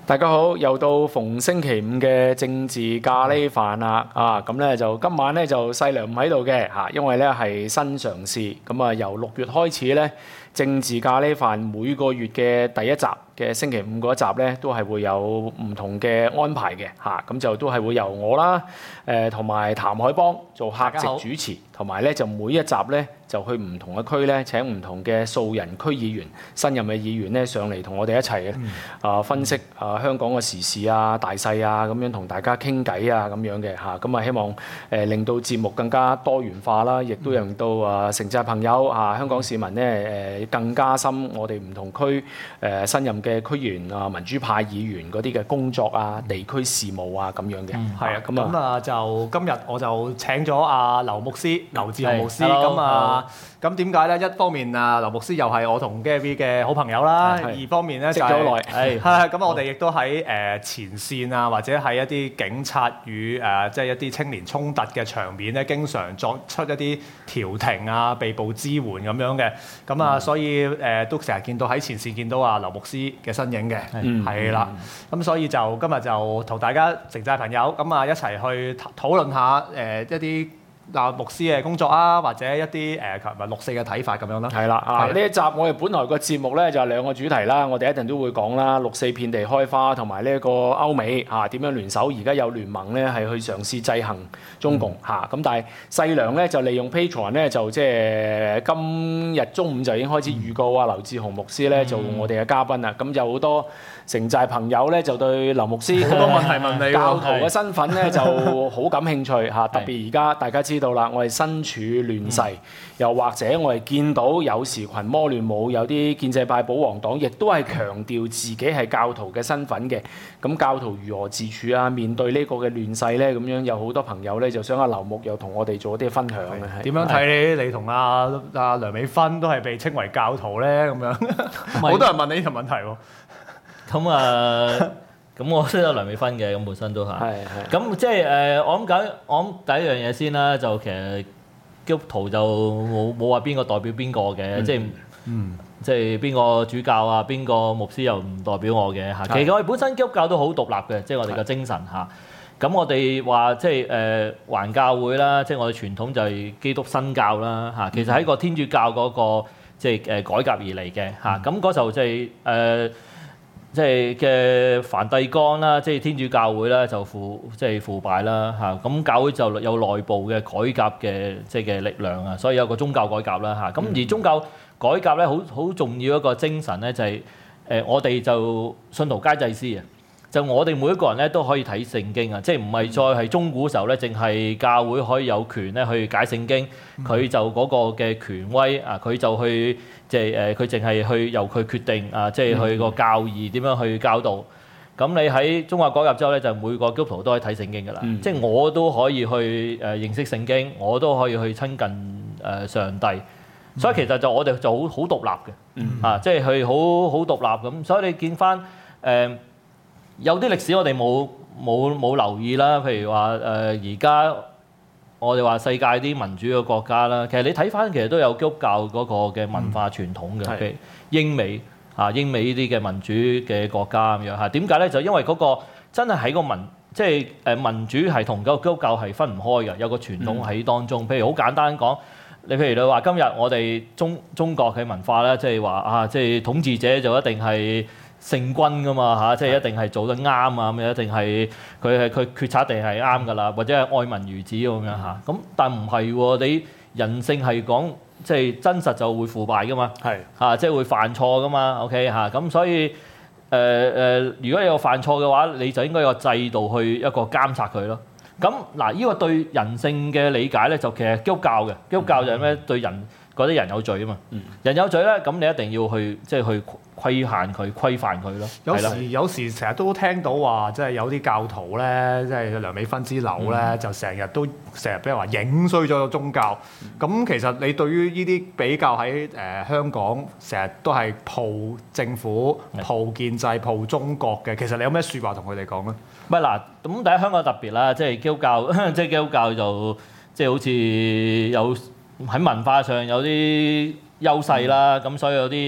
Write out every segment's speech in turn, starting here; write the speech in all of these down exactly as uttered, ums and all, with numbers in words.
大家好，又到逢星期五嘅政治咖喱飯啦，啊咁咧就今晚咧就細良唔喺度嘅嚇，因為咧係新嘗試，咁啊由六月開始咧，政治咖喱飯每個月嘅第一集嘅星期五嗰一集咧，都係會有唔同嘅安排嘅嚇，咁就都係會由我啦，誒同埋譚海邦做客席主持，同埋咧就每一集咧就去唔同嘅區咧請唔同嘅素人區議員、新任嘅議員咧上嚟同我哋一齊嘅啊分析啊香港嘅時事啊、大勢啊咁樣同大家傾偈啊咁樣嘅嚇，咁啊希望誒令到節目更加多元化啦，亦都令到啊城際朋友啊香港市民咧誒更加深我哋唔同區誒新任嘅區議員啊、民主派議員嗰啲嘅工作啊、地區事務啊咁樣嘅。 係啊，咁啊就今日我就請咗阿劉牧師、劉志雄牧師，咁啊咁點解咧？一方面啊，劉牧師又係我同 Gary 嘅好朋友啦；二方面咧就係係係咁，我哋亦都喺誒前線啊，或者喺一啲警察與誒即係一啲青年衝突嘅場面咧，經常作出一啲調停啊、被捕支援咁樣嘅。咁啊，所以誒都成日見到喺前線見到阿劉牧師嘅身影嘅，係啦。咁所以就今日就同大家城際朋友咁啊一齊去討論下誒一啲嗱牧師嘅工作啊，或者一啲誒琴日六四嘅睇法咁樣啦。 係啦，啊呢一集我哋本來個節目咧就係兩個主題啦，我哋一定都會講啦，六四遍地開花同埋呢一個歐美嚇點樣聯手，而家有聯盟咧係去嘗試制衡中共嚇，咁、嗯、但係細良咧就利用 Patreon 咧就即係今日中午就已經開始預告啊，劉志雄牧師咧做我哋嘅嘉賓啦，咁有好多城際朋友咧就對劉牧師好多問題問你教徒嘅身份咧就好感興趣嚇，特別而家大家知道啦，我哋身處亂世，嗯、又或者我哋見到有時群魔亂舞，有啲建制派保皇黨亦都係強調自己係教徒嘅身份嘅。咁教徒如何自處啊？面對呢個嘅亂世咧，咁樣有好多朋友咧就想阿劉牧又同我哋做一啲分享嘅。 點樣睇你？你同阿阿梁美芬都係被稱為教徒咧，咁樣好多人問你呢條問題喎。 咁啊，咁我識得梁美芬嘅，咁本身都係。係係。咁即係誒，我諗緊，我諗第一樣嘢先啦，就其實基督徒就冇冇話邊個代表邊個嘅，即係嗯，即係邊個主教啊，邊個牧師又唔代表我嘅嚇。其實我哋本身基督教都好獨立嘅，即係我哋嘅精神嚇。咁我哋話即係誒環教會啦，即係我哋傳統就係基督新教啦嚇。其實喺個天主教嗰個即係誒改革而嚟嘅嚇。咁嗰時候即係誒。即係嘅梵蒂岡啦，即係天主教會啦，就腐即係腐敗啦嚇。咁教會就有內部嘅改革嘅即係嘅力量啊，所以有個宗教改革啦嚇。咁而宗教改革咧，好好重要一個精神咧，就係誒我哋就信徒皆祭司啊。就我哋每一個人咧都可以睇聖經啊，即係唔係再係中古時候咧，淨係教會可以有權咧去解聖經，佢就嗰個嘅權威啊，佢就去即係誒，佢淨係去由佢決定啊，即係去個教義點樣去教導。咁你喺宗教改革之後咧，就每個基督徒都可以睇聖經㗎啦，嗯、即係我都可以去誒認識聖經，我都可以去親近誒上帝。所以其實就我哋就好好獨立嘅，嗯、啊，即係佢好好獨立咁。所以你見翻誒。呃有啲歷史我哋冇冇冇留意啦，譬如話誒而家我哋話世界啲民主嘅國家啦，其實你睇翻其實都有基督教嗰個嘅文化傳統嘅，譬如、嗯、英美嚇英美呢啲嘅民主嘅國家咁樣嚇。點解咧？就因為嗰個真係喺個民即係誒民主係同嗰個基督教係分唔開嘅，有個傳統喺當中。譬如好簡單講，你譬如你話今日我哋中中國嘅文化咧，即係話啊，即係統治者就一定係聖君㗎嘛嚇，即係一定係做得啱啊咁樣，一定係佢係佢決策一定係啱㗎啦，或者係愛民如子咁樣嚇。咁但唔係喎，你人性係講即係真實就會腐敗㗎嘛，係嚇，即係會犯錯㗎嘛。OK 嚇，咁所以誒誒、呃，如果你有犯錯嘅話，你就應該有個制度去一個監察佢咯。咁嗱，呢個對人性嘅理解咧，就其實基督教嘅基督教就係咩？對人覺得人有罪啊嘛，嗯、人有罪咧，咁你一定要去即係去規限佢、規範佢咯。 有時有時成日都聽到話，即係有啲教徒咧，即係梁美芬之流咧，嗯、就成日都成日俾人話影衰咗個宗教。咁、嗯、其實你對於呢啲比較喺誒、呃、香港成日都係抱政府、抱建制、抱中國嘅，其實你有咩説話同佢哋講咧？ 唔係嗱，咁第一香港特別啦，即係基督教，即係基督教就即係好似有喺文化上有啲優勢啦，咁、嗯、所以有啲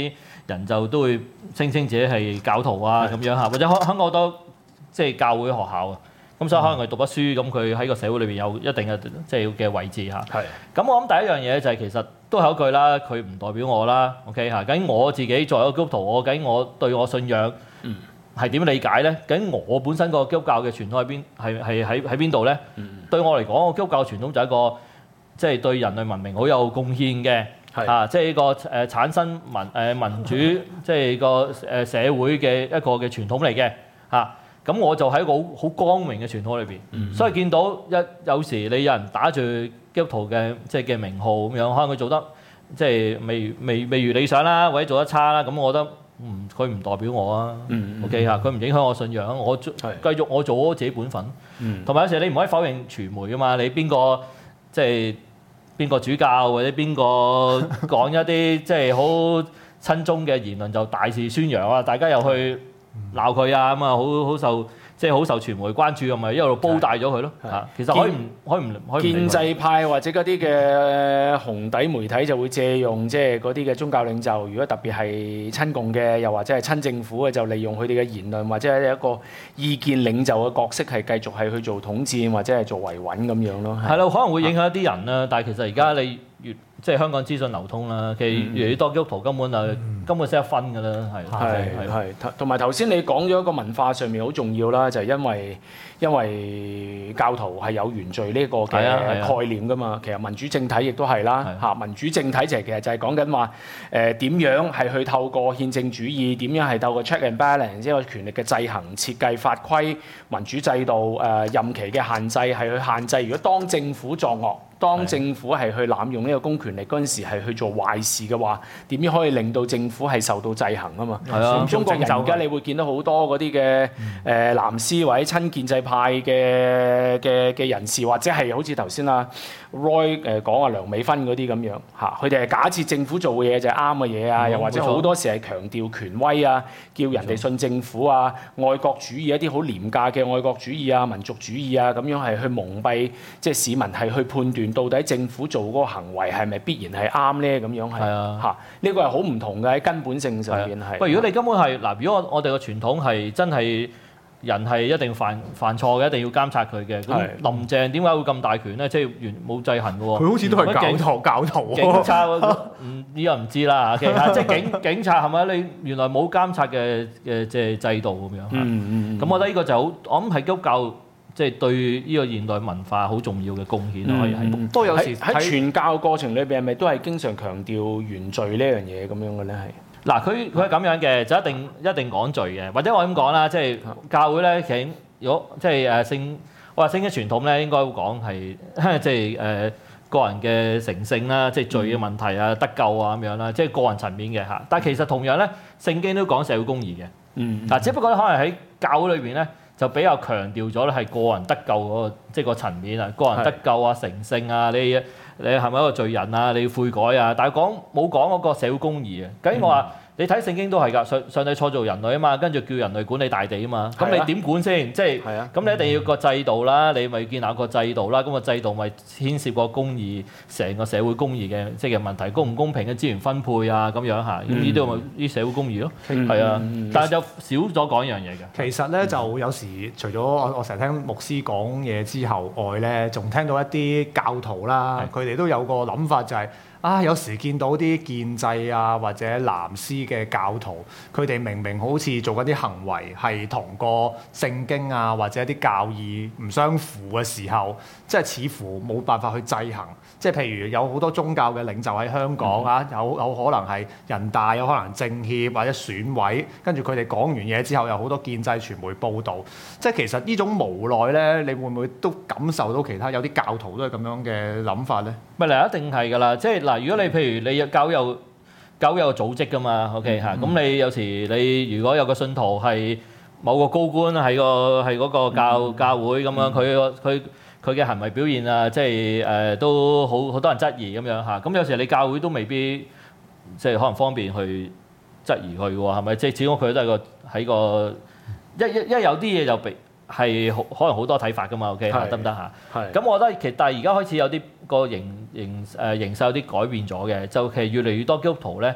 人就都會聲稱自己係教徒啊咁樣嚇，或者香香港好多即係教會學校啊，咁所以可能佢讀咗書，咁佢喺個社會裏邊有一定嘅即係嘅位置嚇。係。咁我諗第一樣嘢就係其實都係一句啦，佢唔代表我啦 ，OK 嚇。究竟我自己作為一個基督徒，我究竟我對我信仰係點理解咧？究竟我本身個基督教嘅傳統喺邊係係喺喺邊度咧？對我嚟講，個基督教傳統就係一個即係對人類文明好有貢獻嘅。係啊，即係呢個誒產生民誒民主，即係個誒社會嘅一個嘅傳統嚟嘅嚇。咁我就喺一個好好光榮嘅傳統裏邊，嗯、所以見到一有時你有人打住基督徒嘅即係嘅名號咁樣，可能佢做得即係未未未如理想啦，或者做得差啦，咁我覺得嗯佢唔代表我啊、嗯、，OK 嚇，佢唔影響我信仰，我繼續我做我自己本分。同埋、嗯、有時你唔可以否認傳媒噶嘛，你邊個即係？邊個主教或者邊個講一啲即係好親中嘅言論就大肆宣揚啊！大家又去鬧佢啊咁啊，好好受即係好受傳媒關注，咁咪一路煲大咗佢咯嚇。其實可以唔可以唔可以建制派或者嗰啲嘅紅底媒體就會借用即係嗰啲嘅宗教領袖，如果特別係親共嘅，又或者係親政府嘅，就利用佢哋嘅言論或者係一個意見領袖嘅角色，係繼續係去做統戰或者係做維穩咁樣咯。 係咯，可能會影響一啲人啦，但係其實而家你越即係香港資訊流通啦，其實越嚟越多基督徒根本就根本識得分㗎啦，係係係。同埋頭先你講咗一個文化上面好重要啦，就係因為因為教徒係有原罪呢個嘅概念㗎嘛。其實民主政體亦都係啦嚇，民主政體就係其實就係講緊話誒點樣係去透過憲政主義，點樣係透過 check and balance 即係個權力嘅制衡、設計法規、民主制度誒任期嘅限制係去限制。如果當政府作惡，當政府係去濫用呢個公權力嗰陣時係去做壞事嘅話，點樣可以令到政府係受到制衡啊嘛？係啊，中國人而家你會見到好多嗰啲嘅誒藍絲或者親建制派嘅嘅嘅人士，或者係好似頭先啊 Roy 誒講啊梁美芬嗰啲咁樣嚇，佢哋係假設政府做嘅嘢就係啱嘅嘢啊，又或者好多時係強調權威啊，叫人哋信政府啊，愛國主義一啲好廉價嘅愛國主義啊、民族主義啊，咁樣係去蒙蔽即係市民係去判斷到底政府做嗰個行為係咪必然係啱咧？咁樣係嚇，呢個係好唔同嘅喺根本性上邊係。 喂，如果你根本係嗱，如果我我哋個傳統係真係人係一定犯犯錯嘅，一定要監察佢嘅。咁林鄭點解會咁大權咧？即係原冇制衡嘅喎。 佢好似都係教徒教徒。 警察唔呢個唔知啦，其實即係警警察係咪你原來冇監察嘅嘅即係制度咁樣？嗯嗯咁我覺得呢個就好，我諗係基督教。即係對呢個現代文化好重要嘅貢獻咯，可以係。 都有時喺傳教過程裏邊係咪都係經常強調原罪呢樣嘢咁樣嘅咧？係嗱，佢佢係咁樣嘅，就一定一定講罪嘅，或者我咁講啦，即係教會咧，其實如果即係誒聖，我話聖經傳統咧，應該會講係即係誒個人嘅成聖啦，即係罪嘅問題啊、得救啊咁樣啦，即係個人層面嘅嚇。但係其實同樣咧，聖經都講社會公義嘅。嗯。嗱，只不過可能喺教會裏邊咧。就比較強調咗咧係個人得救嗰個即係個層面啊，個人得救啊、成聖啊，你你係咪一個罪人啊？你要悔改啊，但係講冇講嗰個社會公義啊。究竟我話你睇聖經都係㗎，上上帝創造人類啊嘛，跟住叫人類管理大地啊嘛。咁你點管先？即係咁你一定要個制度啦，你咪建立個制度啦。咁個制度咪牽涉個公義，成個社會公義嘅即係問題，公唔公平嘅資源分配啊咁樣嚇。咁呢啲咪啲社會公義咯。係啊，但係就少咗講一樣嘢嘅。 其實咧就有時除咗我我成日聽牧師講嘢之後外咧，仲聽到一啲教徒啦，佢哋都有個諗法就係。啊！有時見到啲建制啊或者藍絲嘅教徒，佢哋明明好似做緊啲行為係同個聖經啊或者一啲教義唔相符嘅時候，即係似乎冇辦法去制衡。即係譬如有好多宗教嘅領袖喺香港啊，有有可能係人大，有可能政協或者選委，跟住佢哋講完嘢之後，有好多建制傳媒報導。即係其實呢種無奈咧，你會唔會都感受到其他有啲教徒都係咁樣嘅諗法咧？ 咪嗱，一定係㗎啦。即係嗱，如果你譬如你教有教有組織㗎嘛 ，OK 嚇、嗯，咁你有時你如果有個信徒係某個高官喺個係嗰個教、嗯、教會咁樣，佢佢佢嘅行為表現啊，即係誒都好好多人質疑咁樣嚇。咁有時你教會都未必即係可能方便去質疑佢喎，係咪？即係始終佢都係個喺個一一一有啲嘢就被係可能好多睇法㗎嘛 ，OK 嚇，得唔得嚇？係。咁我覺得其實但係而家開始有啲個形形誒形勢有啲改變咗嘅，就其實越嚟越多基督徒咧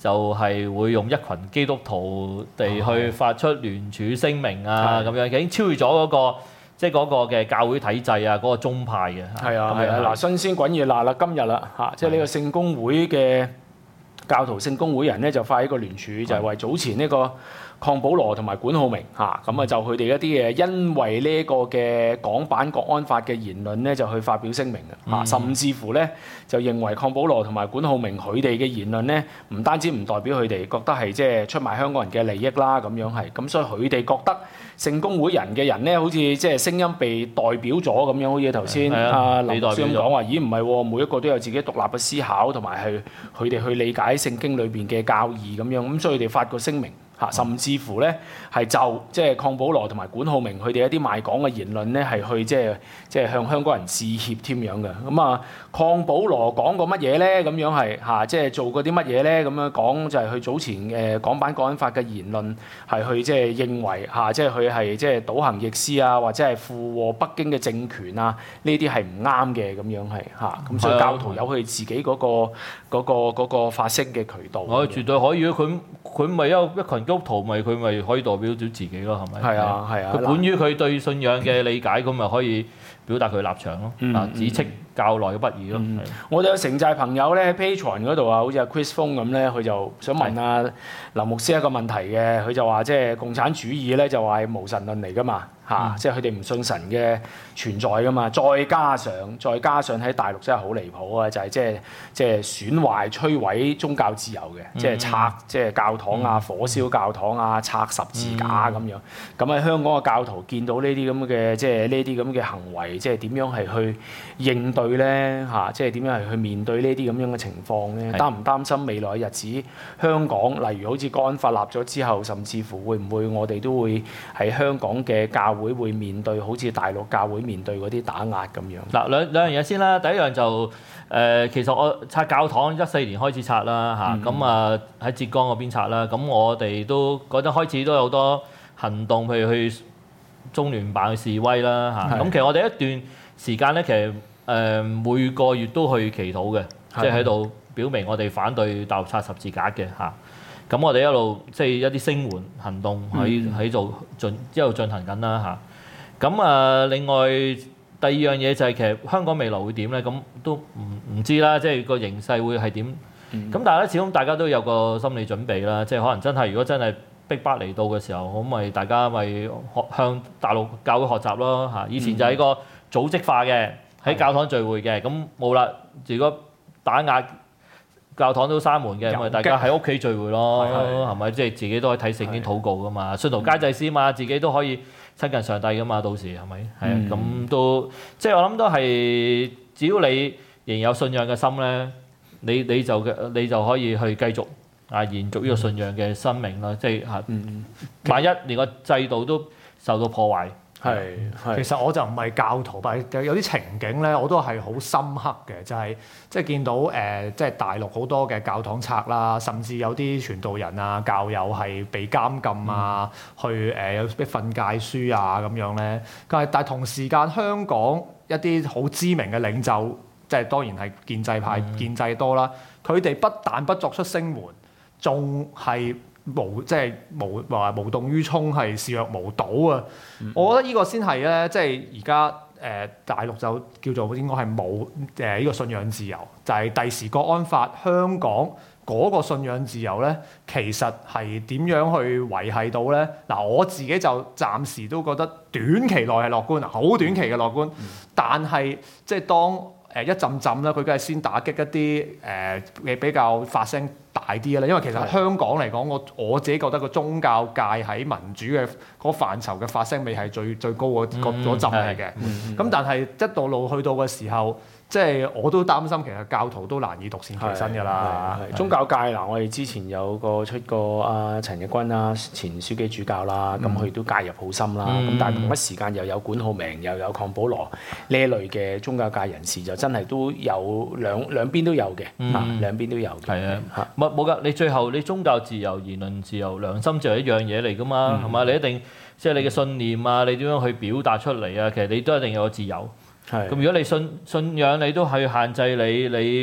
就係會用一群基督徒地去發出聯署聲明啊，咁樣已經超越咗嗰個即係嗰個嘅教會體制啊，嗰個宗派嘅。 係啊係啊，嗱新鮮滾熱辣啦，今日啦嚇，即係呢個聖公會嘅教徒聖公會人咧就發一個聯署，就係為早前呢個鄺保羅同埋管浩鳴嚇，咁啊就佢哋一啲嘅因為呢個嘅港版國安法嘅言論咧，就去發表聲明嘅嚇，嗯、甚至乎咧就認為鄺保羅同埋管浩鳴佢哋嘅言論咧，唔單止唔代表佢哋覺得係即係出賣香港人嘅利益啦，咁樣係，咁所以佢哋覺得聖公會人嘅人咧，好似即係聲音被代表咗咁樣，好似頭先阿林牧師咁講話，咦唔係喎，每一個都有自己獨立嘅思考，同埋係佢哋去理解聖經裏邊嘅教義咁樣，咁所以佢哋發個聲明。甚至乎咧係就即係鄺保羅同埋管浩鳴佢哋一啲賣港嘅言論咧，係去即係即係向香港人致歉添樣嘅。咁啊，鄺保羅講過乜嘢咧？咁樣係嚇，即係做過啲乜嘢咧？咁樣講就係佢早前誒港版國安法嘅言論係去即係認為嚇，即係佢係即係倒行逆施啊，或者係附和北京嘅政權啊，呢啲係唔啱嘅咁樣係嚇。咁所以教徒有佢自己嗰個嗰個嗰個發聲嘅渠道。 我絕對可以啊！佢佢咪一一群基督徒咪佢咪可以代表咗自己咯，係咪？ 係啊係啊。佢本於佢對信仰嘅理解，咁咪可以表達佢立場咯。啊、嗯，指斥教內嘅不義咯。 嗯、我哋有城寨朋友咧喺 Patreon 嗰度啊，好似阿 Chris Fong 咁咧，佢就想問阿林牧師一個問題嘅，佢就話即係共產主義咧就話係無神論嚟㗎嘛。嚇！即係佢哋唔信神嘅存在㗎嘛，再加上再加上喺大陸真係好離譜啊！就係即係即係損壞摧毀宗教自由嘅，即係拆即係教堂啊、火燒教堂啊、拆十字架咁樣。咁喺香港嘅教徒見到呢啲咁嘅即係呢啲咁嘅行為，即係點樣係去應對咧？嚇！即係點樣係去面對呢啲咁樣嘅情況咧？擔唔擔心未來嘅日子香港，例如好似國安法立咗之後，甚至乎會唔會我哋都會喺香港嘅教會會面對好似大陸教會面對嗰啲打壓咁樣。嗱，兩兩樣嘢先啦。第一樣就誒、呃，其實我拆教堂一四年開始拆啦嚇，咁啊喺浙江嗰邊拆啦。咁我哋都嗰陣開始都有好多行動，譬如去中聯辦去示威啦嚇。咁的其實我哋一段時間咧，其實誒、呃、每個月都去祈禱嘅，即係喺度表明我哋反對大陸拆十字架嘅嚇。咁我哋一路即係一啲聲援行動喺喺度進一路進行緊啦嚇。咁啊，另外第二樣嘢就係其實香港未來會點咧？咁都唔唔知啦，即係個形勢會係點？咁、嗯、但係咧，始終大家都有個心理準備啦，即係可能真係如果真係逼迫嚟到嘅時候，咁咪大家咪學向大陸教會學習咯嚇。以前就係一個組織化嘅喺教堂聚會嘅，咁冇啦。如果打壓教堂都閂門嘅，咁咪大家喺屋企聚會咯，係咪？即係自己都可以睇聖經禱告噶嘛，信徒皆祭司嘛，自己都可以親近上帝噶嘛，到時係咪？係啊，咁、嗯、都即係我諗都係，只要你仍有信仰嘅心咧，你你就你就可以去繼續啊延續呢個信仰嘅生命啦。即係嚇，嗯、萬一連個制度都受到破壞。 係，其實我就唔係教徒，但係有啲情景咧，我都係好深刻嘅，就係即係見到誒，即、呃、係、就是、大陸好多嘅教堂拆啦，甚至有啲傳道人啊、教友係被監禁啊，嗯、去誒有啲訓誡書啊咁樣咧。但係但係同時間香港一啲好知名嘅領袖，即係當然係建制派、嗯、建制多啦，佢哋不但不作出聲援，仲係無即係無話無動於衷，係視若無睹啊！嗯、我覺得呢個先係咧，即係而家誒大陸就叫做應該係冇誒呢個信仰自由，就係、是、第時國安法香港嗰個信仰自由咧，其實係點樣去維繫到咧？嗱，我自己就暫時都覺得短期內係樂觀，好短期嘅樂觀，嗯、但係即係當誒一陣陣啦，佢梗係先打擊一啲誒嘅比較發聲大啲嘅啦，因為其實香港嚟講，我我自己覺得個宗教界喺民主嘅嗰範疇嘅發聲未係最最高嗰嗰嗰陣嚟嘅。咁、嗯嗯、但係一到路去到嘅時候，即係我都擔心，其實教徒都難以獨善其身㗎啦。 宗教界嗱，我哋之前有個出過阿陳日君啦，前書記主教啦，咁佢、嗯、都介入好深啦。咁、嗯、但係同一時間又有管浩鳴，又有鄺保羅呢一類嘅宗教界人士，就真係都有兩兩邊都有嘅，嚇、嗯、兩邊都有嘅。係啊，嚇冇冇㗎？你最後你宗教自由、言論自由、良心自由一樣嘢嚟㗎嘛？係嘛、嗯？你一定即係、就是、你嘅信念啊，你點樣去表達出嚟啊？其實你都一定有個自由。咁如果你信信仰你都係限制你，你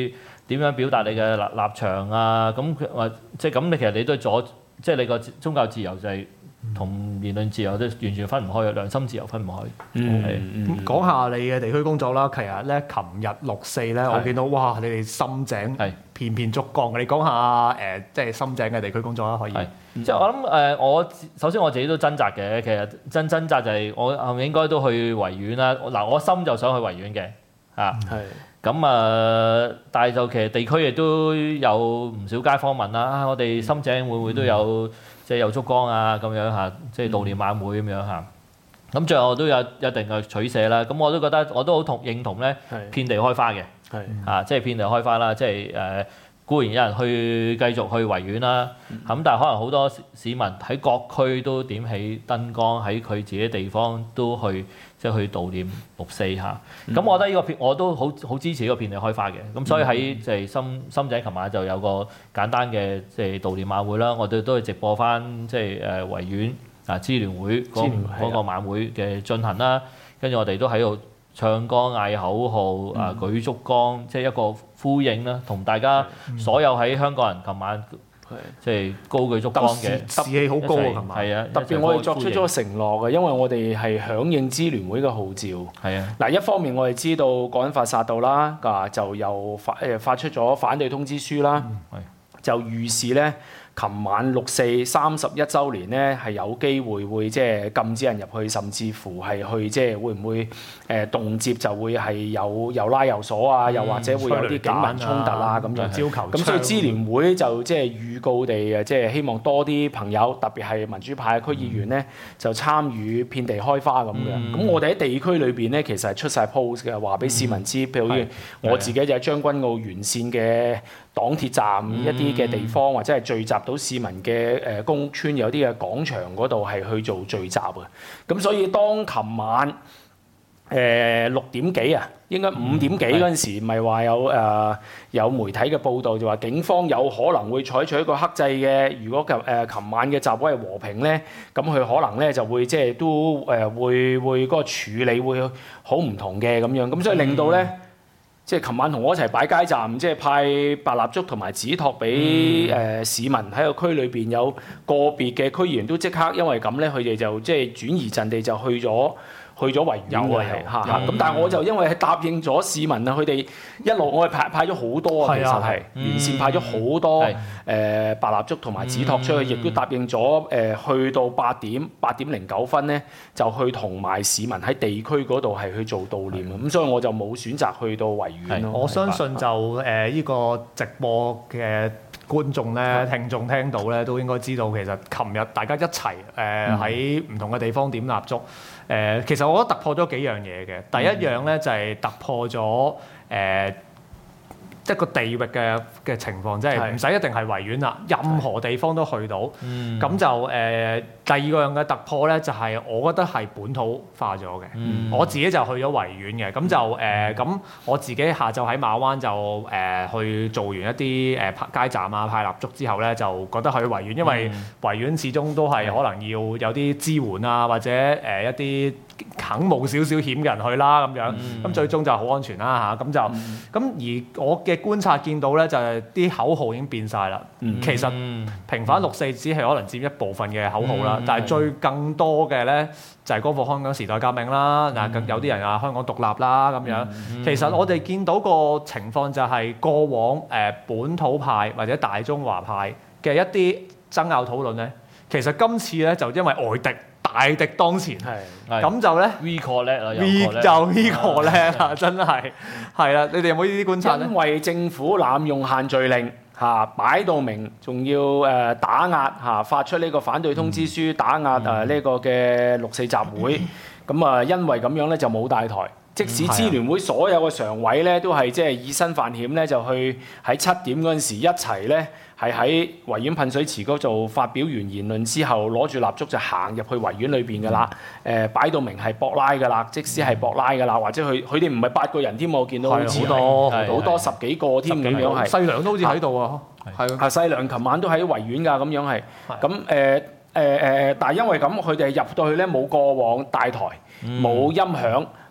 點樣表達你嘅立立場啊？咁佢話即係咁，你其實你都阻，即係你個宗教自由就係同言論自由都完全分唔開嘅，良心自由分唔開。 嗯，係講下你嘅地區工作啦。其實咧，琴日六四咧，我見到哇，你哋深井片片燭光。你講下誒，即係深井嘅地區工作啦，可以。 即係我諗誒，我首先我自己都掙扎嘅。其實真掙扎就係我係咪應該都去維園啦？嗱，我心就想去維園嘅啊。係。咁啊，但係就其實地區亦都有唔少街坊問啦，啊，我哋深井會唔會都有即係有燭光啊咁樣嚇，即係悼念晚會咁樣嚇。咁最後都有一定嘅取捨啦。咁我都覺得我都好同認同咧，遍地開花嘅，啊，即係遍地開花啦，即係誒固然有人去繼續去維園啦，咁但係可能好多市民喺各區都點起燈光，喺佢自己地方都去。即係去悼念六四嚇，咁、嗯、我覺得呢個片我都好好支持呢個遍地開花嘅，咁所以喺即係深深井琴晚就有個簡單嘅即係悼念晚會啦，我哋都係直播翻即係誒維園啊支聯會嗰嗰個晚會嘅進行啦，跟住我哋都喺度唱歌嗌口號啊舉燭光，即係一個呼應啦，同大家所有喺香港人琴晚。即係高舉燭光嘅士氣好高啊！琴晚係啊， 特別我哋作出咗承諾嘅，因為我哋係響應支聯會嘅號召。係啊，嗱一方面我哋知道國安法殺到啦，啊就又發誒發出咗反對通知書啦，嗯、就預示咧。琴晚六四三十一週年咧，係有機會會即係禁止人入去，甚至乎係去即係會唔會誒動輒就會係有又拉又鎖啊，又或者會有啲警民衝突啊咁樣。要求咁所以支聯會就即係預告地誒，即係希望多啲朋友，特別係民主派區議員咧，就參與遍地開花咁嘅。咁我哋喺地區裏邊咧，其實係出晒 post 嘅，話俾市民知。譬如我自己就喺將軍澳沿線嘅港鐵站一啲嘅地方，或者係聚集到市民嘅誒公屋村有啲嘅廣場嗰度係去做聚集嘅。咁所以當琴晚誒六點幾啊，應該五點幾嗰陣時，咪話有誒有媒體嘅報道就話警方有可能會採取一個克制嘅。如果誒誒琴晚嘅集會係和平咧，咁佢可能咧就會即係都誒會會嗰個處理會好唔同嘅咁樣。咁所以令到咧。即係琴晚同我一齊擺街站，即係派白蠟燭同埋紙托俾誒市民喺個區裏邊，有個別嘅區議員都即刻因為咁咧，佢哋就即係轉移陣地就去咗去咗維園嘅嚇嚇。咁但係我就因為係答應咗市民啊，佢哋一路我係派派咗好多啊，其實係沿線派咗好多誒白蠟燭同埋紙托出去，亦都答應咗誒去到八點八點零九分咧，就去同埋市民喺地區嗰度係去做悼念。咁所以我就冇選擇去到維園咯。 我相信就誒依個直播嘅觀眾咧、聽眾聽到咧，都應該知道其實琴日大家一齊誒喺唔同嘅地方點蠟燭。誒、呃，其實我覺得突破咗幾樣嘢嘅。第一樣咧就係、是、突破咗誒。呃一個地域嘅嘅情況，即係唔使一定係維園啦，任何地方都去到。咁、嗯、就誒、呃、第二個樣嘅突破咧，就係、是、我覺得係本土化咗嘅。嗯、我自己就去咗維園嘅，咁就誒咁、呃、我自己下晝喺馬灣就誒、呃、去做完一啲誒派街站啊、派蠟燭之後咧，就覺得去維園，因為維園始終都係可能要有啲支援啊，或者誒、呃、一啲肯冒少少險嘅人去啦咁樣。咁、嗯、最終就好安全啦嚇。咁就咁、嗯、而我嘅觀察見到咧，就係啲口號已經變晒啦。嗯、其實平反六四只係可能佔一部分嘅口號啦，嗯、但係最更多嘅咧就係嗰個香港時代革命啦。嗱、嗯，有啲人話香港獨立啦咁樣。嗯、其實我哋見到個情況就係過往誒本土派或者大中華派嘅一啲爭拗討論咧，其實今次咧就因為外敵大敵當前，咁就咧 we call 叻啦 ，we 就 we call 叻啦，真係係啦。你哋有冇呢啲觀察咧？ 因為政府濫用限聚令嚇，擺到明，仲要誒打壓嚇，發出呢個反對通知書，打壓誒呢個嘅六四集會。咁啊，因為咁樣咧就冇帶台。即使支聯會所有嘅常委咧，都係即係以身犯險咧，就去喺七點嗰陣時一齊咧，係喺維園噴水池嗰度發表完言論之後，攞住蠟燭就行入去維園裏邊㗎啦。誒、呃、擺到明係博拉㗎啦，即使係博拉㗎啦，或者佢佢哋唔係八個人添，我見到好似好多好多十幾個添咁樣係。 細良都好似喺度啊，係啊，細良琴晚都喺維園㗎，咁樣係。咁誒誒誒，但係因為咁，佢哋入到去咧冇過往大台，冇音響。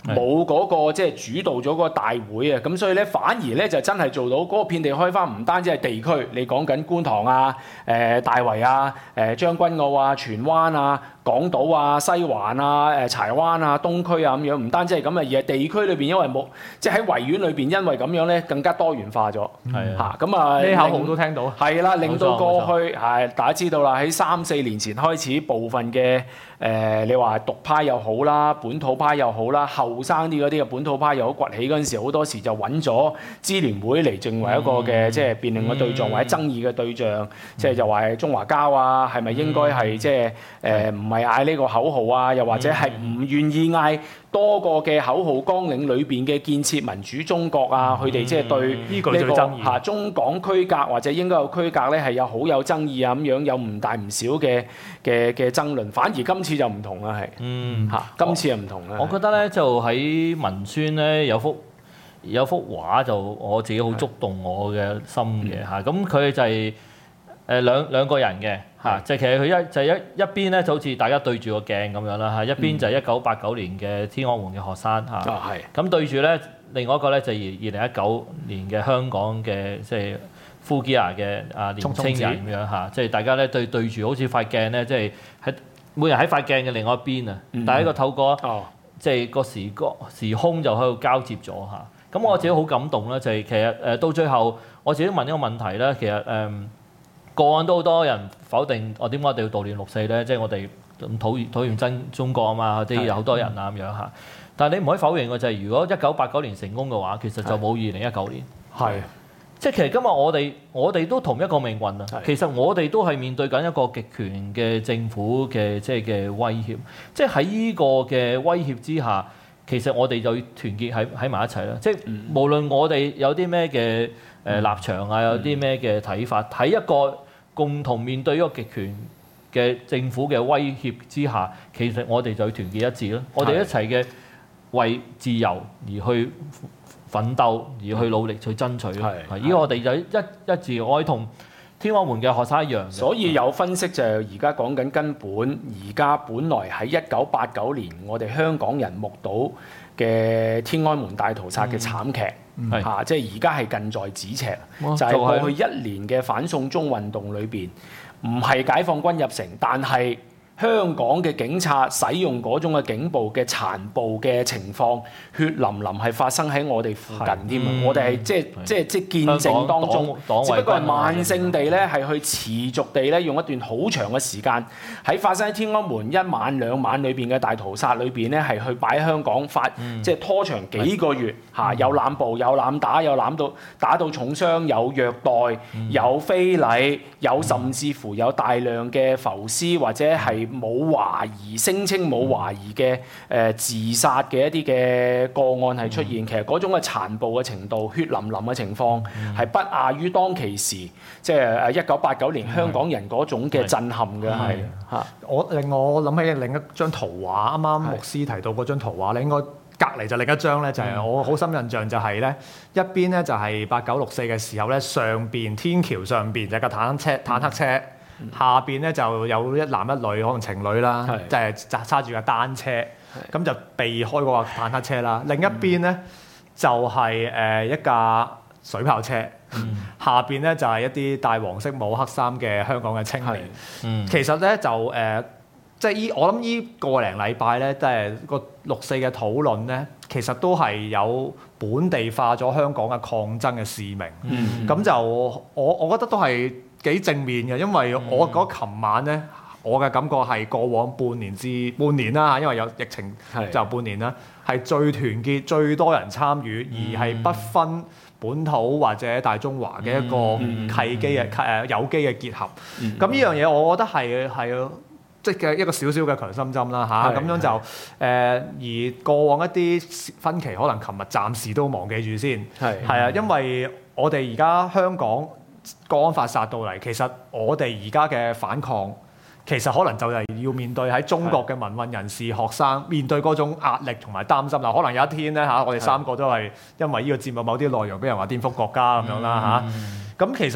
冇嗰個即係主導咗嗰個大會啊，咁所以咧反而咧就真係做到嗰個遍地開花，唔單止係地區，你講緊觀塘啊、誒大圍啊、誒將軍澳啊、荃灣啊、港島啊、西環啊、誒柴灣啊、東區啊咁樣，唔單止係咁啊，而係地區裏邊因為冇即係喺維園裏邊，因為咁樣咧更加多元化咗。係啊，咁啊呢口號都聽到。 係啦，令到過去係大家知道啦，喺三四年前開始部分嘅。誒、呃，你話獨派又好啦，本土派又好啦，後生啲嗰啲嘅本土派又好崛起嗰陣時，好多時就揾咗支聯會嚟成為一個嘅、嗯、即係辯論嘅對象、嗯、或者爭議嘅對象，嗯、即係就話係中華膠啊，係咪應該係、嗯、即係誒唔係嗌呢個口號啊？又或者係唔願意嗌多個嘅口號綱領裏邊嘅建設民主中國啊？佢哋即係對呢個嚇中港區隔或者應該有區隔咧，係有好有爭議啊咁樣，有唔大唔少嘅嘅嘅爭論。反而今次就唔同啦，係嗯嚇，今次又唔同啦。 我覺得咧就喺文宣咧有幅有幅畫就我自己好觸動我嘅心嘅嚇。咁佢就係誒兩兩個人嘅嚇，就其實佢一就一一邊咧就好似大家對住個鏡咁樣啦嚇，一邊就係一九八九年嘅天安門嘅學生嚇。啊係。咁對住咧另外一個咧就係二零一九年嘅香港嘅即係呼基亞嘅啊年青人咁樣嚇，即係大家咧對對住好似塊鏡咧，即係喺。每人喺塊鏡嘅另外一邊啊，嗯、但係一個透過、哦、即係個時個時空就喺度交接咗嚇。咁我自己好感動啦，就係其實誒到最後我自己問一個問題咧，其實誒、嗯、個案都好多人否定我點解我哋要悼念六四咧？即係我哋討厭討厭真中國啊嘛，即係有好多人啊咁樣嚇。但係你唔可以否認嘅就係，如果一九八九年成功嘅話，其實就冇二零一九年。係。即係其實今日我哋我哋都同一個命運啊！其實我哋都係面對緊一個極權嘅政府嘅即係嘅威脅。即係喺呢個嘅威脅之下，其實我哋就要團結喺喺埋一齊啦。即係無論我哋有啲咩嘅誒立場啊，有啲咩嘅睇法，喺一個共同面對一個極權嘅政府嘅威脅之下，其實我哋就要團結一致咯。我哋一齊嘅為自由而去奮鬥而去努力去爭取咯，係依個我哋就一一致，我同天安門嘅學生一樣。所以有分析就係而家講緊根本，而家本來喺一九八九年我哋香港人目睹嘅天安門大屠殺嘅慘劇，嚇、嗯啊，即係而家係近在咫尺，嗯、就係過去一年嘅反送中運動裏邊，唔係解放軍入城，但係香港嘅警察使用嗰種嘅警暴嘅殘暴嘅情況，血淋淋係發生喺我哋附近添啊！嗯、我哋係即係即係即係見證當中，只不過係慢性地咧係去持續地咧用一段好長嘅時間喺發生喺天安門一晚兩晚裏邊嘅大屠殺裏邊咧係去擺香港發，嗯、即係拖長幾個月嚇，有濫捕、有濫打、有攬到打到重傷、有虐待、嗯、有非禮、有甚至乎有大量嘅浮屍或者係冇懷疑、聲稱冇懷疑嘅誒、呃、自殺嘅一啲嘅個案係出現，嗯、其實嗰種嘅殘暴嘅程度、血淋淋嘅情況係、嗯、不亞於當其時，即係誒一九八九年香港人嗰種嘅震撼嘅係嚇。我令我諗起另一張圖畫，啱啱牧師提到嗰張圖畫咧，應該隔離就另一張咧，就係、是、我好深印象就係咧，一邊咧就係八九六四嘅時候咧，上邊天橋上邊就架坦車、坦克車。嗯下邊咧就有一男一女，可能情侶啦，即係揸揸住架單車，咁就避開嗰個坦克車啦。另一邊咧就係誒一架水炮車，嗯、下邊咧就係一啲戴黃色帽、黑衫嘅香港嘅青年。嗯、其實咧就誒、呃，即係依我諗依個零禮拜咧，即係個六四嘅討論咧，其實都係有本地化咗香港嘅抗爭嘅使命。咁、嗯、就我我覺得都係幾正面嘅，因為我覺得琴晚咧，我嘅感覺係過往半年至半年啦，因為有疫情就半年啦，係最團結、最多人參與，而係不分本土或者大中華嘅一個契機嘅誒有機嘅結合。咁呢樣嘢，我覺得係係即係一個小小嘅強心針啦嚇。咁樣就誒、呃，而過往一啲分歧，可能琴日暫時都忘記住先。係係啊，因為我哋而家香港國安法殺到嚟，其實我哋而家嘅反抗，其實可能就係要面對喺中國嘅民運人士、學生面對嗰種壓力同埋擔心啦。可能有一天咧嚇，我哋三個都係因為呢個節目某啲內容俾人話顛覆國家咁樣啦嚇。咁、嗯、其實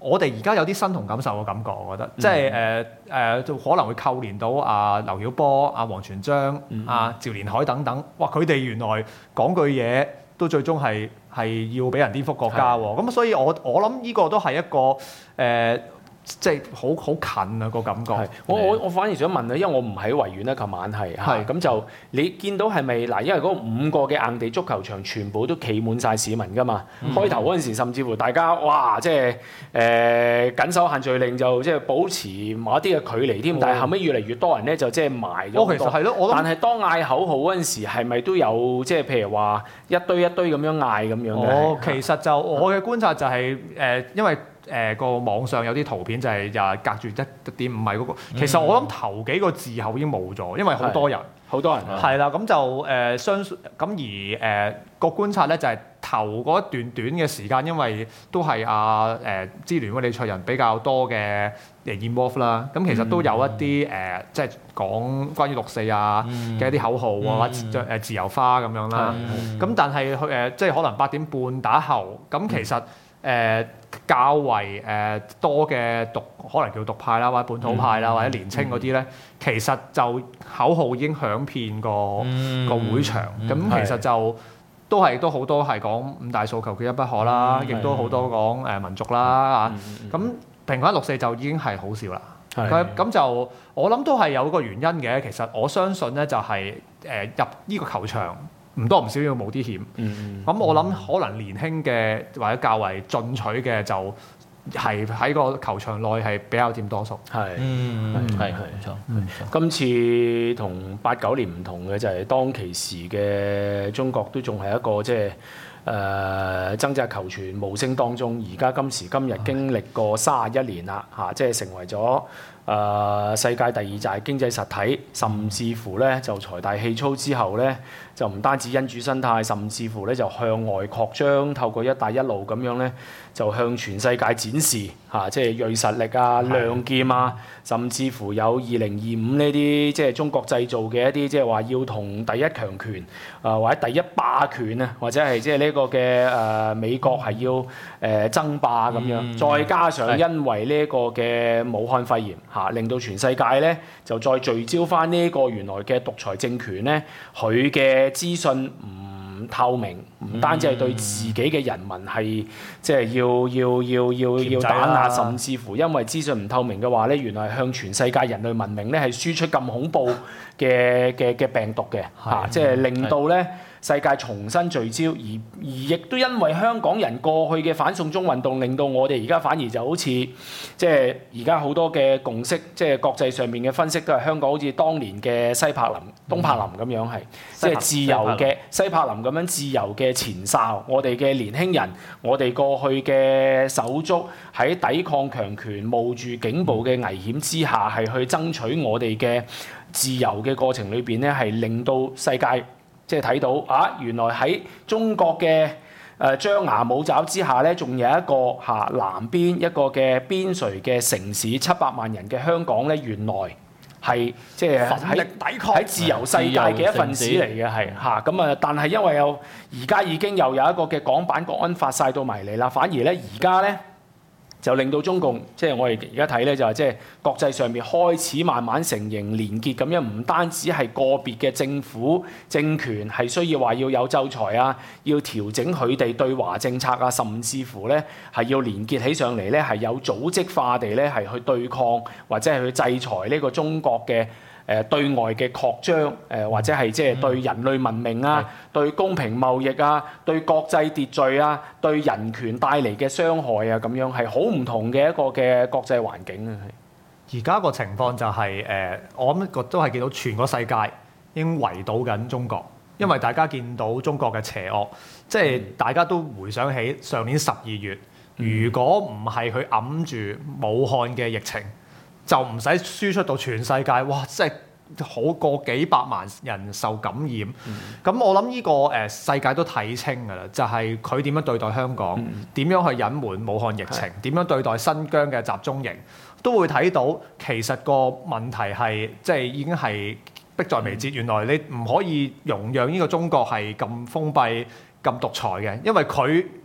我哋而家有啲身同感受嘅感覺，我覺得，即係誒誒，就可能會扣連到阿劉曉波、阿王全璋、阿趙連海等等。哇！佢哋原來講句嘢都最終係係要俾人顛覆國家喎。咁所以我我諗呢個都係一個誒。呃即係好好近啊個感覺。 我我我反而想問啊，因為我唔喺維園咧，琴晚係係咁就你見到係咪嗱？因為嗰五個嘅硬地足球場全部都企滿晒市民㗎嘛。嗯、開頭嗰陣時，甚至乎大家哇，即係誒緊守限聚令就即係保持某一啲嘅距離添。哦、但係後尾越嚟越多人咧就即係埋咗。 哦，其實係咯，我但係當嗌口號嗰陣時，係咪都有即係譬如話一堆一堆咁樣嗌咁樣嘅？ 哦，其實就我嘅觀察就係、是、誒、呃，因為。誒個、呃、網上有啲圖片就係又隔住一點五米嗰個，其實我諗頭幾個字後已經冇咗，因為好多人， 好多人係啦，咁就誒相咁而誒個觀察咧就係頭嗰一段短嘅時間，因為都係阿誒支聯會李卓人比較多嘅誒 involve 啦，咁其實都有一啲誒即係講關於六四啊嘅一啲口號啊，或者誒自由花咁樣啦，咁但係佢誒即係可能八點半打後，咁其實誒。呃較為誒多嘅獨可能叫獨派啦，或者本土派啦，或者年青嗰啲咧，嗯、其實就口號已經響遍個、嗯、個會場。咁、嗯、其實就都係都好多係講五大訴求缺一不可啦，亦、嗯、都好多講誒民族啦嚇。咁平反六四就已經係好少啦。咁咁就我諗都係有個原因嘅。其實我相信咧就係誒入呢個球場。唔多唔少要冒啲險，咁、嗯嗯、我諗可能年輕嘅或者較為進取嘅就係喺個球場內係比較佔多數。係， 嗯，係係冇錯，冇錯。今次同八九年唔同嘅就係當其時嘅中國都仲係一個即係誒掙扎求存無聲當中，而家今時今日經歷過三十一年啦，嚇、啊，即係成為咗誒、呃、世界第二大經濟實體，甚至乎咧就財大氣粗之後咧。就唔單止因主生態，甚至乎咧就向外擴張，透過一帶一路咁樣咧，就向全世界展示嚇、啊，即係鋭實力啊、亮劍啊，甚至乎有二零二五呢啲即係中國製造嘅一啲即係話要同第一強權啊、呃、或者第一霸權啊，或者係即係呢個嘅誒、呃、美國係要誒、呃、爭霸咁樣，嗯、再加上因為呢個嘅武漢肺炎嚇、啊，令到全世界咧就再聚焦翻呢個原來嘅獨裁政權咧，佢嘅資訊唔透明，唔單止係對自己嘅人民係即係要要要要要打壓，甚至乎因為資訊唔透明嘅話咧，原來係向全世界人類文明咧係輸出咁恐怖嘅嘅嘅病毒嘅嚇，即係令到咧。世界重新聚焦，而而亦都因為香港人過去嘅反送中運動，令到我哋而家反而就好似即係而家好多嘅共識，即係國際上面嘅分析都係香港好似當年嘅西柏林、東柏林咁樣係，即係自由嘅西柏林咁樣自由嘅前哨。我哋嘅年輕人，我哋過去嘅手足喺抵抗強權、冒住警暴嘅危險之下，係去爭取我哋嘅自由嘅過程裏邊咧，係令到世界。即係睇到啊，原來喺中國嘅誒張牙舞爪之下咧，仲有一個嚇、啊、南邊一個嘅邊陲嘅城市，七百萬人嘅香港咧，原來係即係喺抵抗喺自由世界嘅一份子嚟嘅，係嚇咁啊！但係因為有而家已經又有一個嘅港版國安法晒到埋嚟啦，反而咧而家咧。就令到中共，即係我哋而家睇咧，就係即係國際上面開始慢慢承認連結咁樣，唔單止係個別嘅政府政權係需要話要有制裁啊，要調整佢哋對華政策啊，甚至乎咧係要連結起上嚟咧，係有組織化地咧係去對抗或者係去制裁呢個中國嘅。誒對外嘅擴張，誒或者係即係對人類文明啊、嗯、對公平貿易啊、對國際秩序啊、對人權帶嚟嘅傷害啊，咁樣係好唔同嘅一個嘅國際環境啊。 而家個情況就係、是、誒，我諗個都係見到全個世界已經圍堵緊中國，因為大家見到中國嘅邪惡，即係大家都回想起上年十二月，如果唔係佢揞住武漢嘅疫情。就唔使輸出到全世界，哇！即係好過幾百萬人受感染。咁、嗯、我諗呢個誒世界都睇清㗎啦，就係佢點樣對待香港，點、嗯、樣去隱瞞武漢疫情，點是的 樣對待新疆嘅集中營，都會睇到其實個問題係即係已經係迫在眉睫。嗯、原來你唔可以容讓呢個中國係咁封閉、咁獨裁嘅，因為佢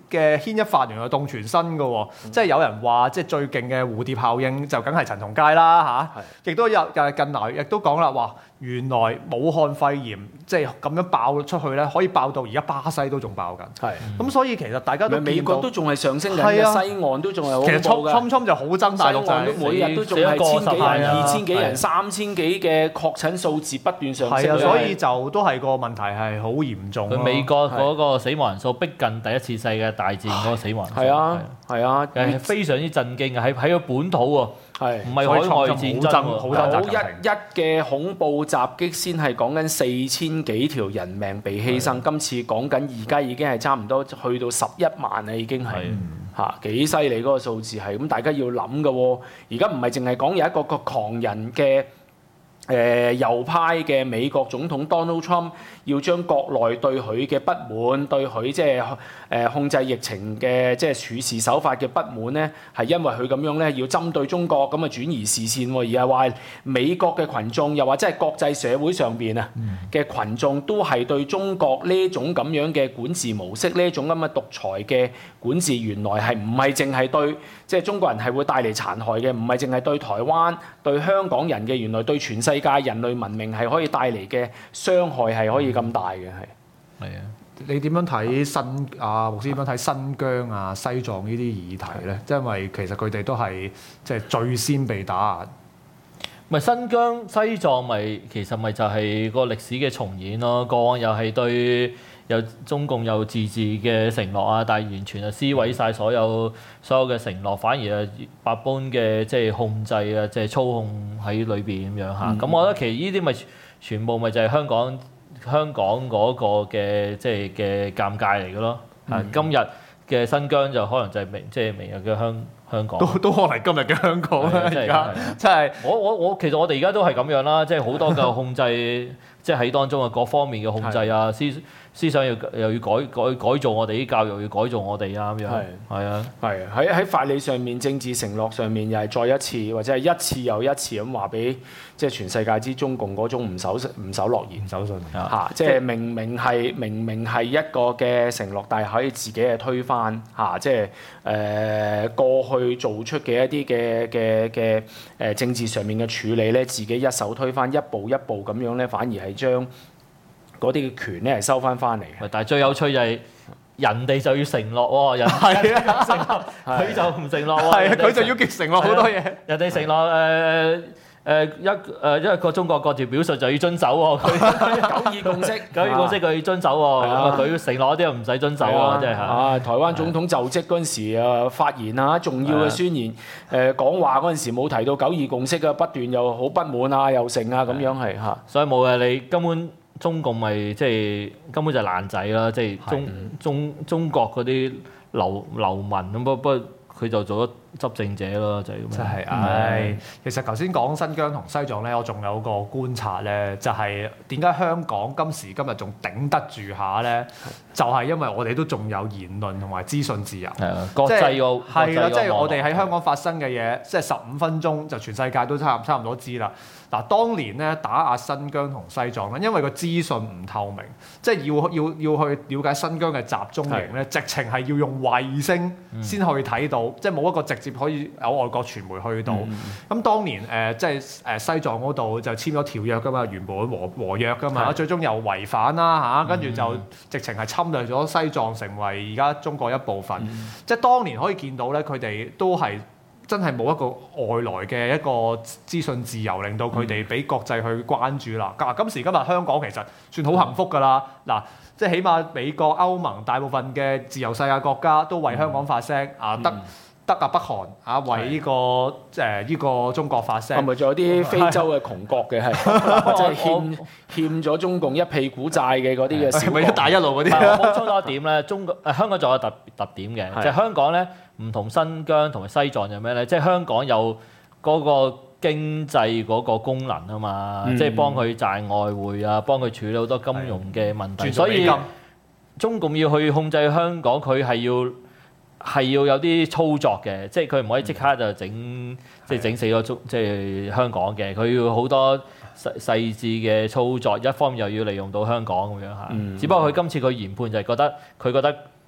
嘅牽一髮原來動全身㗎喎，嗯、即係有人話即係最勁嘅蝴蝶效應就梗係陳同佳啦嚇，亦都有近近來亦都講啦話。原來武漢肺炎即係咁樣爆出去咧，可以爆到而家巴西都仲爆緊。係，咁所以其實大家都見到美國都仲係上升緊嘅，西岸都仲係好高嘅。 其實侵侵就好憎大陸， 西岸都每日都仲係千幾人、二千幾人、三千幾嘅確診數字不斷上升。 係啊，所以就都係個問題係好嚴重。 佢美國嗰個死亡人數逼近第一次世界大戰嗰個死亡人數。 係啊，係啊， 係非常之震驚嘅，喺喺個本土喎。係，唔係海外戰爭喎， 九一一嘅恐怖襲擊先係講緊四千幾條人命被犧牲，今次講緊而家已經係差唔多去到十一萬啦，已經係嚇幾犀利嗰個數字係，咁大家要諗嘅喎，而家唔係淨係講有一個個狂人嘅。誒、呃、右派嘅美國總統 Donald Trump 要將國內對佢嘅不滿，對佢即係誒控制疫情嘅即係處事手法嘅不滿咧，係因為佢咁樣咧要針對中國咁啊轉移視線喎，而係話美國嘅群眾又或者係國際社會上邊啊嘅群眾都係對中國呢種咁樣嘅管治模式，呢種咁嘅獨裁嘅管治，原來係唔係淨係對即係中國人係會帶嚟殘害嘅，唔係淨係對台灣、對香港人嘅，原來對全世界人類文明係可以帶嚟嘅傷害係可以咁大嘅，係。係啊， 你點樣睇新啊？牧師點樣睇新疆啊、西藏呢啲議題咧？因為其實佢哋都係即係最先被打壓。 咪新疆、西藏咪其實咪就係個歷史嘅重演咯。過往又係對有中共有自治嘅承諾啊，但係完全係撕毀晒所有所有嘅承諾，反而係百般嘅即係控制啊，即係操控喺裏邊咁樣嚇。咁、嗯、我覺得其實呢啲咪全部咪就係香港香港嗰個嘅即係嘅尷尬嚟嘅咯。嗯、今日嘅新疆就可能就係明即係明日嘅香香港， 都都可能今日嘅香港啦。而家即係我我我其實我哋而家都係咁樣啦，即係好多嘅控制，即係喺當中嘅各方面嘅控制啊，思思想要又要改改改造我哋啲教育，要改造我哋啊咁樣。係係啊， 係喺喺法理上面、政治承諾上面，又係再一次或者係一次又一次咁話俾即係全世界知中共嗰種唔守唔守諾言、守信嚇、啊，即係明明係明明係一個嘅承諾，但係可以自己係推翻嚇、啊，即係誒、呃、過去做出嘅一啲嘅嘅嘅誒政治上面嘅處理咧，自己一手推翻，一步一步咁樣咧，反而係將嗰啲嘅權咧係收翻翻嚟。 但係最有趣就係人哋就要承諾喎，人係啊，佢就唔承諾喎， 係啊，佢就要極承諾好多嘢。 人哋承諾誒誒一誒一個中國各條表述就要遵守喎，佢九二共識， 九二共識佢要遵守喎，咁啊佢承諾啲又唔使遵守喎，真係嚇。 啊，台灣總統就職嗰陣時啊發言啊重要嘅宣言誒講話嗰陣時冇提到九二共識啊，不斷又好不滿啊又成啊咁樣係嚇。 所以冇嘅，你根本。中共咪即係根本就係爛仔啦，即係中中中國嗰啲流流民咁，不不佢就做咗執政者咯，就係咁。 真係，唉，其實頭先講新疆同西藏咧，我仲有個觀察咧，就係點解香港今時今日仲頂得住下咧？就係因為我哋都仲有言論同埋資訊自由。係啊，國際個係啦，即係我哋喺香港發生嘅嘢，即係十五分鐘就全世界都差差唔多知啦。嗱，當年咧打壓新疆同西藏咧，因為個資訊唔透明，即係要要要去了解新疆嘅集中營咧，直情係要用衛星先可以睇到，嗯、即係冇一個直接可以有外國傳媒去到。咁、嗯、當年誒、呃、即係誒西藏嗰度就簽咗條約㗎嘛，原本和和約㗎嘛，最終又違反啦嚇，跟住就直情係侵略咗西藏，成為而家中國一部分。嗯、即係當年可以見到咧，佢哋都係。真係冇一個外來嘅一個資訊自由，令到佢哋俾國際去關注啦。嗱，今時今日香港其實算好幸福㗎啦。嗱，即係起碼美國、歐盟大部分嘅自由世界國家都為香港發聲。啊，得得啊，北韓啊，為呢個誒呢個中國發聲。係咪仲有啲非洲嘅窮國嘅係，即係欠欠咗中共一屁股債嘅嗰啲嘅？係咪一帶一路嗰啲？ 我補充多一點咧，中國誒香港仲有特特點嘅，就係香港咧。唔同新疆同埋西藏有咩咧？即係香港有嗰個經濟嗰個功能啊嘛，嗯、即係幫佢賺外匯啊，幫佢處理好多金融嘅問題。所以中共要去控制香港，佢係要係要有啲操作嘅，即係佢唔可以即刻就整、嗯、即係整死咗中即係香港嘅，佢要好多細細緻嘅操作。一方面又要利用到香港咁樣嚇。嗯、只不過佢今次佢研判就係覺得佢覺得。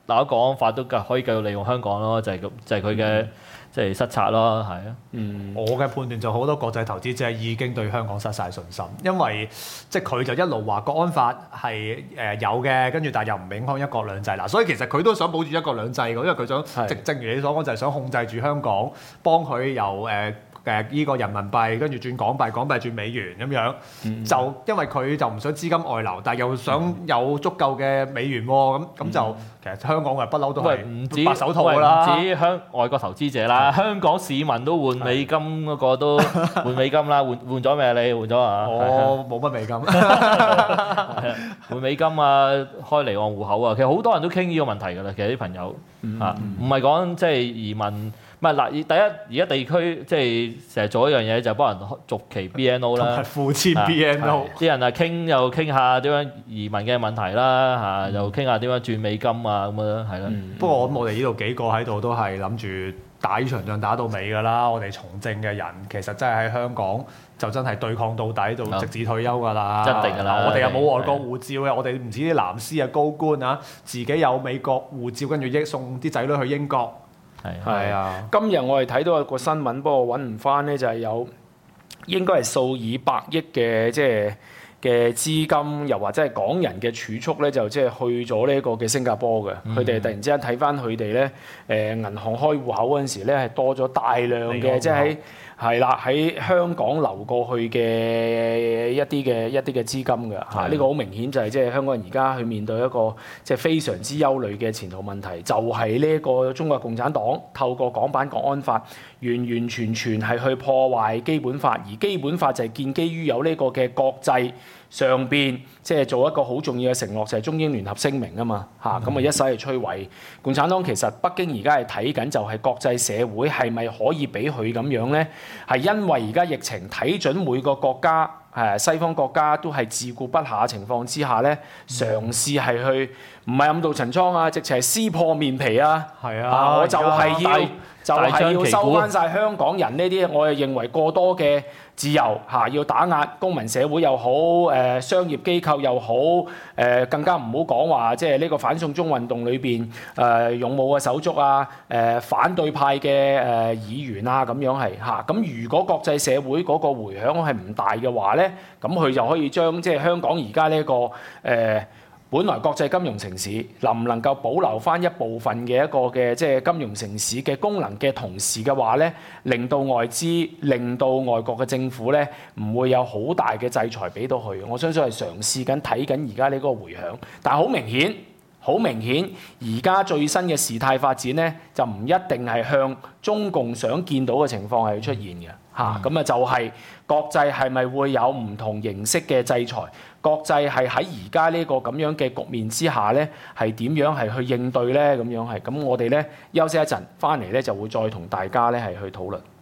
立咗國安法都可以繼續利用香港咯，就係、是、咁，就係佢嘅即係失策咯，係啊。 嗯，我嘅判斷就好多國際投資者已經對香港失晒信心，因為即係佢就一路話國安法係誒有嘅，跟住但係又唔影響一國兩制嗱，所以其實佢都想保住一國兩制嘅，因為佢想正正如你所講，就係想控制住香港，幫佢由誒。呃誒依個人民幣跟住轉港幣，港幣轉美元咁樣，嗯、就因為佢就唔想資金外流，但係又想有足夠嘅美元喎，咁咁、嗯、就其實香港嘅不嬲都係白手套啦， 唔止香外國投資者啦，香港市民都換美金嗰個都換美金啦，換換咗未？你換咗啊？ 我冇乜美金， 換美金啊，開離岸戶口啊，其實好多人都傾呢個問題㗎啦，其實啲朋友嚇，唔係講即係移民。唔係嗱，第一而家地區即係成日做一樣嘢，就幫人續期 B N O 啦， 付簽 B N O， 啲人啊傾又傾下點樣移民嘅問題啦，嚇又傾下點樣轉美金啊咁樣，係啦。 嗯、不過我我哋呢度幾個喺度都係諗住打呢場仗打到尾㗎啦。我哋從政嘅人其實真係喺香港就真係對抗到底，到直至退休㗎啦。 一定㗎啦！ 我哋又冇外國護照嘅，我哋唔似啲藍絲啊高官啊，自己有美國護照，跟住益送啲仔女去英國。 係啊！今日我哋睇到一個新聞，不過揾唔翻咧，就係有應該係數以百億嘅即係嘅資金，又或者係港人嘅儲蓄咧，就即係去咗呢一個嘅新加坡嘅。佢哋、嗯、突然之間睇翻佢哋咧，誒銀行開戶口嗰陣時咧，係多咗大量嘅，即係喺係啦喺香港流過去嘅一啲嘅一啲嘅資金㗎嚇。呢的個好明顯就係即係香港人而家去面對一個即係非常之憂慮嘅前途問題，就係呢一個中國共產黨透過港版國安法，完完全全係去破壞基本法，而基本法就係建基於有呢個嘅國際上邊，即係做一個好重要嘅承諾，就係中英聯合聲明啊嘛嚇，咁啊、嗯、一世去摧毀共產黨。其實北京而家係睇緊就係國際社會係咪可以俾佢咁樣呢？係因為而家疫情睇準每個國家誒西方國家都係自顧不暇嘅情況之下呢，嘗試係去唔係暗度陳倉啊，直情係撕破面皮啊！係啊，我就係要就係要收翻晒香港人呢啲，我係認為過多嘅自由嚇，要打壓公民社會又好，誒商業機構又好，誒更加唔好講話即係呢個反送中運動裏邊誒勇武嘅手足啊，誒反對派嘅誒議員啊咁樣係嚇。咁如果國際社會嗰個迴響係唔大嘅話咧，咁佢就可以將即係香港而家呢個誒本來國際金融城市能唔能夠保留翻一部分嘅一個嘅即係金融城市嘅功能嘅同時嘅話咧，令到外資、令到外國嘅政府咧唔會有好大嘅制裁俾到佢。我相信係嘗試緊睇緊而家呢個迴響，但係好明顯，好明顯而家最新嘅事態發展咧，就唔一定係向中共想見到嘅情況係出現嘅嚇。咁啊就係國際係咪會有唔同形式嘅制裁？國際係喺而家呢個咁樣嘅局面之下咧，係點樣係去應對咧？咁樣係咁，我哋咧休息一陣，翻嚟咧就會再同大家咧係去討論。